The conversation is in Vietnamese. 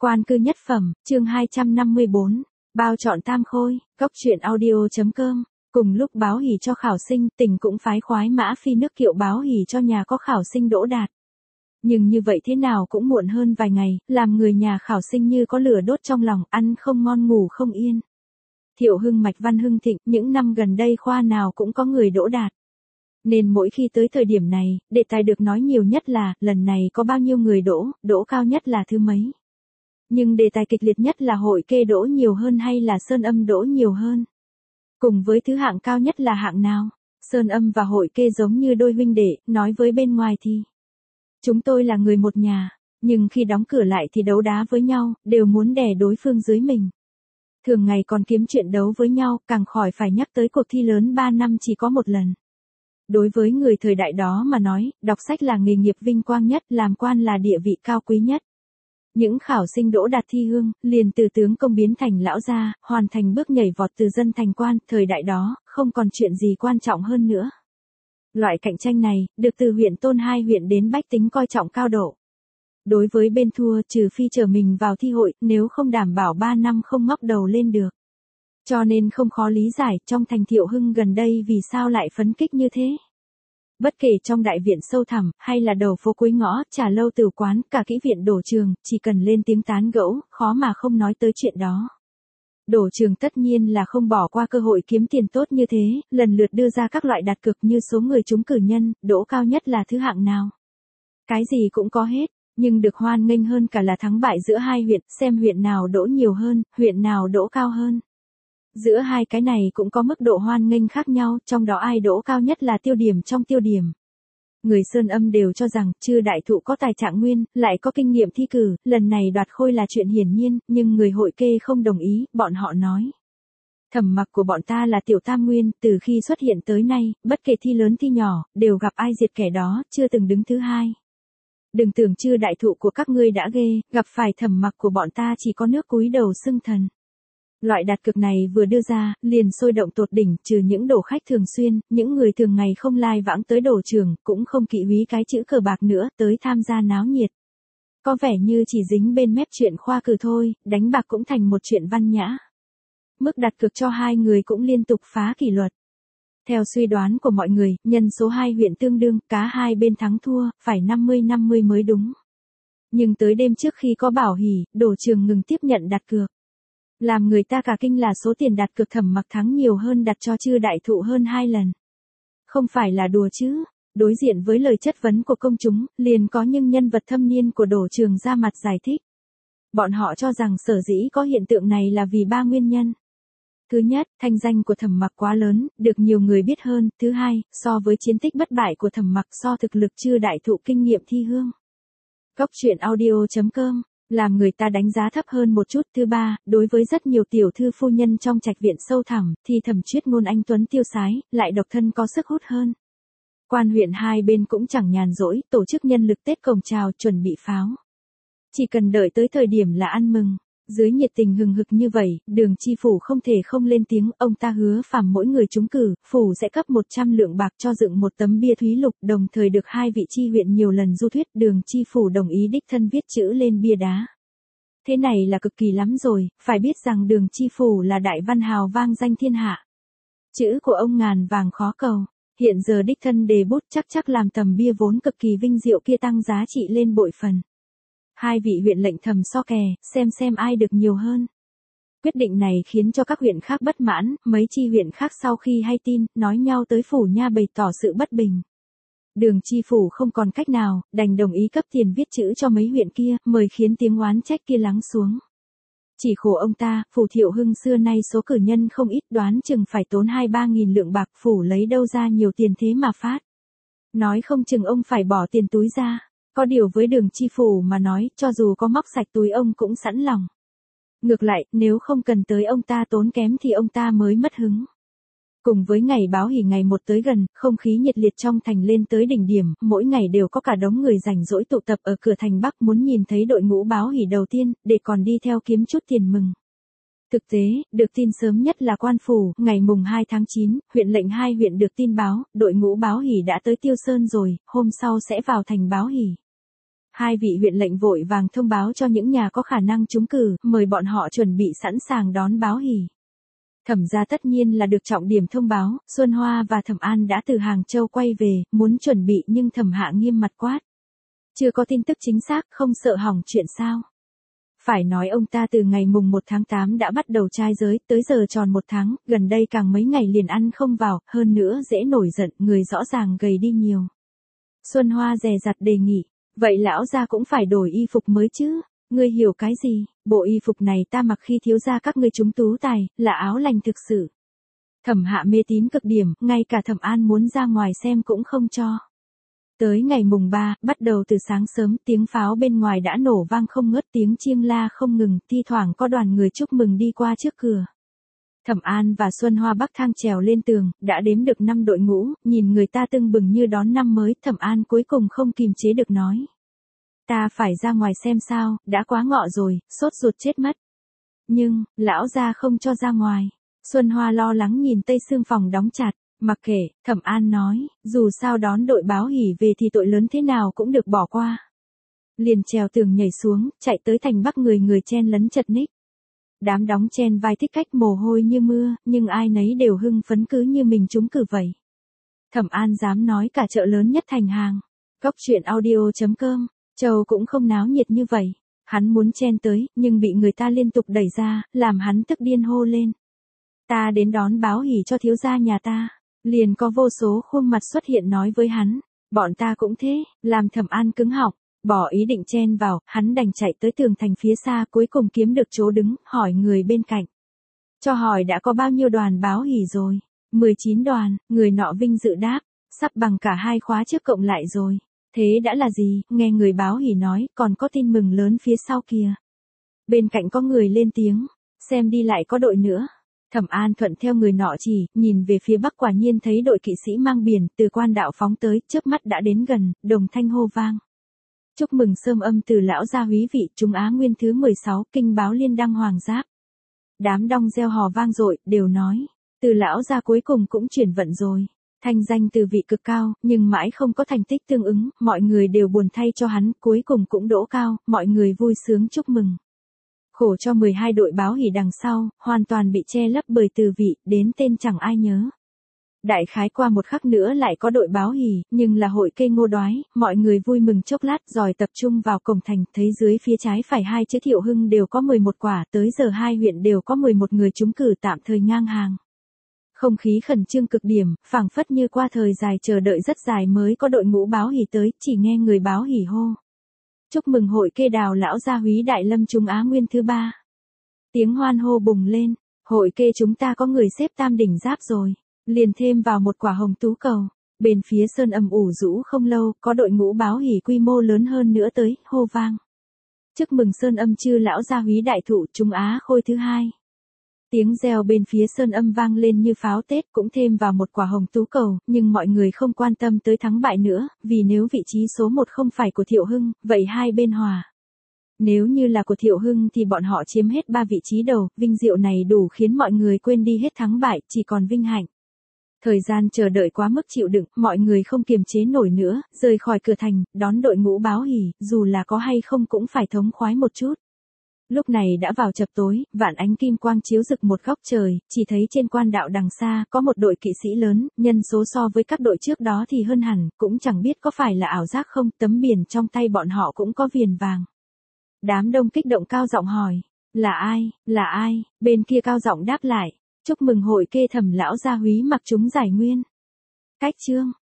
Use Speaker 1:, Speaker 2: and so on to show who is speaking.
Speaker 1: Quan cư nhất phẩm, chương 254, bao chọn tam khôi, cốc truyện audio.com. Cùng lúc báo hỉ cho khảo sinh, tỉnh cũng phái khoái mã phi nước kiệu báo hỉ cho nhà có khảo sinh đỗ đạt. Nhưng như vậy thế nào cũng muộn hơn vài ngày, làm người nhà khảo sinh như có lửa đốt trong lòng, ăn không ngon ngủ không yên. Thiệu Hưng mạch văn hưng thịnh, những năm gần đây khoa nào cũng có người đỗ đạt. Nên mỗi khi tới thời điểm này, đề tài được nói nhiều nhất là, lần này có bao nhiêu người đỗ cao nhất là thứ mấy. Nhưng đề tài kịch liệt nhất là hội kê đỗ nhiều hơn hay là sơn âm đỗ nhiều hơn. Cùng với thứ hạng cao nhất là hạng nào, sơn âm và hội kê giống như đôi huynh đệ, nói với bên ngoài thì chúng tôi là người một nhà, nhưng khi đóng cửa lại thì đấu đá với nhau, đều muốn đè đối phương dưới mình. Thường ngày còn kiếm chuyện đấu với nhau, càng khỏi phải nhắc tới cuộc thi lớn 3 năm chỉ có một lần. Đối với người thời đại đó mà nói, đọc sách là nghề nghiệp vinh quang nhất, làm quan là địa vị cao quý nhất. Những khảo sinh đỗ đạt thi hương, liền từ tướng công biến thành lão gia, hoàn thành bước nhảy vọt từ dân thành quan, thời đại đó, không còn chuyện gì quan trọng hơn nữa. Loại cạnh tranh này, được từ huyện Tôn 2 huyện đến bách tính coi trọng cao độ. Đối với bên thua, trừ phi trở mình vào thi hội, nếu không đảm bảo 3 năm không ngóc đầu lên được. Cho nên không khó lý giải, trong thành Thiệu Hưng gần đây vì sao lại phấn kích như thế. Bất kể trong đại viện sâu thẳm, hay là đầu phố cuối ngõ, trà lâu tử quán, cả kỹ viện đổ trường, chỉ cần lên tiếng tán gẫu, khó mà không nói tới chuyện đó. Đổ trường tất nhiên là không bỏ qua cơ hội kiếm tiền tốt như thế, lần lượt đưa ra các loại đặt cược như số người trúng cử nhân, đỗ cao nhất là thứ hạng nào. Cái gì cũng có hết, nhưng được hoan nghênh hơn cả là thắng bại giữa hai huyện, xem huyện nào đỗ nhiều hơn, huyện nào đỗ cao hơn. Giữa hai cái này cũng có mức độ hoan nghênh khác nhau, trong đó ai đỗ cao nhất là tiêu điểm trong tiêu điểm. Người sơn âm đều cho rằng, chư đại thụ có tài trạng nguyên, lại có kinh nghiệm thi cử, lần này đoạt khôi là chuyện hiển nhiên, nhưng người hội kê không đồng ý, bọn họ nói. Thẩm mặc của bọn ta là tiểu tam nguyên, từ khi xuất hiện tới nay, bất kể thi lớn thi nhỏ, đều gặp ai diệt kẻ đó, chưa từng đứng thứ hai. Đừng tưởng chư đại thụ của các ngươi đã ghê, gặp phải thẩm mặc của bọn ta chỉ có nước cúi đầu xưng thần. Loại đặt cược này vừa đưa ra, liền sôi động tột đỉnh, trừ những đổ khách thường xuyên, những người thường ngày không lai vãng tới đổ trường, cũng không kỵ húy cái chữ cờ bạc nữa, tới tham gia náo nhiệt. Có vẻ như chỉ dính bên mép chuyện khoa cử thôi, đánh bạc cũng thành một chuyện văn nhã. Mức đặt cược cho hai người cũng liên tục phá kỷ luật. Theo suy đoán của mọi người, nhân số hai huyện tương đương, cá hai bên thắng thua, phải 50-50 mới đúng. Nhưng tới đêm trước khi có bảo hỉ, đổ trường ngừng tiếp nhận đặt cược. Làm người ta cả kinh là số tiền đặt cược thẩm mặc thắng nhiều hơn đặt cho chư đại thụ hơn 2 lần. Không phải là đùa chứ, đối diện với lời chất vấn của công chúng, liền có những nhân vật thâm niên của đổ trường ra mặt giải thích. Bọn họ cho rằng sở dĩ có hiện tượng này là vì 3 nguyên nhân. Thứ nhất, thanh danh của thẩm mặc quá lớn, được nhiều người biết hơn. Thứ hai, so với chiến tích bất bại của thẩm mặc so thực lực chư đại thụ kinh nghiệm thi hương. Cốc truyện audio.com làm người ta đánh giá thấp hơn một chút. Thứ ba, đối với rất nhiều tiểu thư phu nhân trong trạch viện sâu thẳm, thì thẩm chuyết ngôn anh tuấn tiêu sái, lại độc thân có sức hút hơn. Quan huyện hai bên cũng chẳng nhàn rỗi, tổ chức nhân lực Tết cồng chào, chuẩn bị pháo. Chỉ cần đợi tới thời điểm là ăn mừng. Dưới nhiệt tình hừng hực như vậy, Đường chi phủ không thể không lên tiếng, ông ta hứa phàm mỗi người trúng cử, phủ sẽ cấp 100 lượng bạc cho dựng một tấm bia thúy lục, đồng thời được hai vị chi huyện nhiều lần du thuyết, Đường chi phủ đồng ý đích thân viết chữ lên bia đá. Thế này là cực kỳ lắm rồi, phải biết rằng Đường chi phủ là đại văn hào vang danh thiên hạ. Chữ của ông ngàn vàng khó cầu, hiện giờ đích thân đề bút chắc làm tầm bia vốn cực kỳ vinh diệu kia tăng giá trị lên bội phần. Hai vị huyện lệnh thầm so kè, xem ai được nhiều hơn. Quyết định này khiến cho các huyện khác bất mãn, mấy chi huyện khác sau khi hay tin, nói nhau tới phủ nha bày tỏ sự bất bình. Đường chi phủ không còn cách nào, đành đồng ý cấp tiền viết chữ cho mấy huyện kia, mời khiến tiếng oán trách kia lắng xuống. Chỉ khổ ông ta, phủ Thiệu Hưng xưa nay số cử nhân không ít, đoán chừng phải tốn 2-3 nghìn lượng bạc, phủ lấy đâu ra nhiều tiền thế mà phát. Nói không chừng ông phải bỏ tiền túi ra. Có điều với Đường chi phủ mà nói, cho dù có móc sạch túi ông cũng sẵn lòng. Ngược lại, nếu không cần tới ông ta tốn kém thì ông ta mới mất hứng. Cùng với ngày báo hỉ ngày một tới gần, không khí nhiệt liệt trong thành lên tới đỉnh điểm, mỗi ngày đều có cả đống người rảnh rỗi tụ tập ở cửa thành Bắc muốn nhìn thấy đội ngũ báo hỉ đầu tiên, để còn đi theo kiếm chút tiền mừng. Thực tế, được tin sớm nhất là quan phủ, ngày mùng 2 tháng 9, huyện lệnh 2 huyện được tin báo, đội ngũ báo hỉ đã tới Tiêu Sơn rồi, hôm sau sẽ vào thành báo hỉ. Hai vị huyện lệnh vội vàng thông báo cho những nhà có khả năng trúng cử, mời bọn họ chuẩn bị sẵn sàng đón báo hỉ. Thẩm gia tất nhiên là được trọng điểm thông báo, Xuân Hoa và Thẩm An đã từ Hàng Châu quay về, muốn chuẩn bị nhưng Thẩm Hạ nghiêm mặt quát. Chưa có tin tức chính xác, không sợ hỏng chuyện sao? Phải nói ông ta từ ngày mùng 1 tháng 8 đã bắt đầu trai giới, tới giờ tròn 1 tháng, gần đây càng mấy ngày liền ăn không vào, hơn nữa dễ nổi giận, người rõ ràng gầy đi nhiều. Xuân Hoa dè dặt đề nghị, vậy lão gia cũng phải đổi y phục mới chứ, ngươi hiểu cái gì, bộ y phục này ta mặc khi thiếu gia các ngươi trúng tú tài, là áo lành thực sự. Thẩm Hạ mê tín cực điểm, ngay cả Thẩm An muốn ra ngoài xem cũng không cho. Tới ngày mùng 3, bắt đầu từ sáng sớm, tiếng pháo bên ngoài đã nổ vang không ngớt, tiếng chiêng la không ngừng, thi thoảng có đoàn người chúc mừng đi qua trước cửa. Thẩm An và Xuân Hoa bắc thang trèo lên tường, đã đếm được 5 đội ngũ, nhìn người ta tưng bừng như đón năm mới, Thẩm An cuối cùng không kìm chế được nói. Ta phải ra ngoài xem sao, đã quá ngọ rồi, sốt ruột chết mất. Nhưng, lão gia không cho ra ngoài. Xuân Hoa lo lắng nhìn Tây Sương phòng đóng chặt. Mặc kệ, Thẩm An nói, dù sao đón đội báo hỉ về thì tội lớn thế nào cũng được bỏ qua. Liền trèo tường nhảy xuống, chạy tới thành Bắc, người chen lấn chật ních. Đám đóng chen vai thích cách mồ hôi như mưa, nhưng ai nấy đều hưng phấn cứ như mình trúng cử vậy. Thẩm An dám nói cả chợ lớn nhất thành hàng. Góc truyện audio.com, Châu cũng không náo nhiệt như vậy. Hắn muốn chen tới, nhưng bị người ta liên tục đẩy ra, làm hắn tức điên hô lên. Ta đến đón báo hỉ cho thiếu gia nhà ta. Liền có vô số khuôn mặt xuất hiện nói với hắn, bọn ta cũng thế, làm Thẩm An cứng họng, bỏ ý định chen vào, hắn đành chạy tới tường thành phía xa, cuối cùng kiếm được chỗ đứng, hỏi người bên cạnh. Cho hỏi đã có bao nhiêu đoàn báo hỉ rồi? 19 đoàn, người nọ vinh dự đáp, sắp bằng cả 2 khóa trước cộng lại rồi. Thế đã là gì? Nghe người báo hỉ nói, còn có tin mừng lớn phía sau kìa. Bên cạnh có người lên tiếng, xem đi lại có đội nữa. Thẩm An thuận theo người nọ chỉ, nhìn về phía bắc, quả nhiên thấy đội kỵ sĩ mang biển từ quan đạo phóng tới, chớp mắt đã đến gần, đồng thanh hô vang. Chúc mừng sơm âm từ lão gia húy vị, Trung Á Nguyên thứ 16, kinh báo liên đăng hoàng giáp. Đám đong reo hò vang dội, đều nói, từ lão gia cuối cùng cũng chuyển vận rồi. Thanh danh từ vị cực cao, nhưng mãi không có thành tích tương ứng, mọi người đều buồn thay cho hắn, cuối cùng cũng đỗ cao, mọi người vui sướng chúc mừng. Khổ cho 12 đội báo hỉ đằng sau, hoàn toàn bị che lấp bởi từ vị, đến tên chẳng ai nhớ. Đại khái qua một khắc nữa lại có đội báo hỉ, nhưng là hội cây ngô đoái, mọi người vui mừng chốc lát rồi tập trung vào cổng thành, thấy dưới phía trái phải 2 chữ Thiệu Hưng đều có 11 quả, tới giờ 2 huyện đều có 11 người trúng cử, tạm thời ngang hàng. Không khí khẩn trương cực điểm, phảng phất như qua thời dài chờ đợi rất dài mới có đội ngũ báo hỉ tới, chỉ nghe người báo hỉ hô. Chúc mừng hội kê đào lão gia húy đại lâm Trung Á Nguyên thứ 3. Tiếng hoan hô bùng lên, hội kê chúng ta có người xếp tam đỉnh giáp rồi, liền thêm vào một quả hồng tú cầu. Bên phía sơn âm ủ rũ không lâu, có đội ngũ báo hỉ quy mô lớn hơn nữa tới, hô vang. Chúc mừng sơn âm chư lão gia húy đại thụ Trung Á khôi thứ 2. Tiếng reo bên phía sơn âm vang lên như pháo Tết, cũng thêm vào một quả hồng tú cầu, nhưng mọi người không quan tâm tới thắng bại nữa, vì nếu vị trí số 1 không phải của Thiệu Hưng, vậy hai bên hòa. Nếu như là của Thiệu Hưng thì bọn họ chiếm hết 3 vị trí đầu, vinh diệu này đủ khiến mọi người quên đi hết thắng bại, chỉ còn vinh hạnh. Thời gian chờ đợi quá mức chịu đựng, mọi người không kiềm chế nổi nữa, rời khỏi cửa thành, đón đội ngũ báo hỉ, dù là có hay không cũng phải thống khoái một chút. Lúc này đã vào chập tối, vạn ánh kim quang chiếu rực một góc trời, chỉ thấy trên quan đạo đằng xa có một đội kỵ sĩ lớn, nhân số so với các đội trước đó thì hơn hẳn, cũng chẳng biết có phải là ảo giác không, tấm biển trong tay bọn họ cũng có viền vàng. Đám đông kích động cao giọng hỏi, là ai, bên kia cao giọng đáp lại, chúc mừng hội kê Thẩm lão gia húy mặc chúng giải nguyên. Cách chương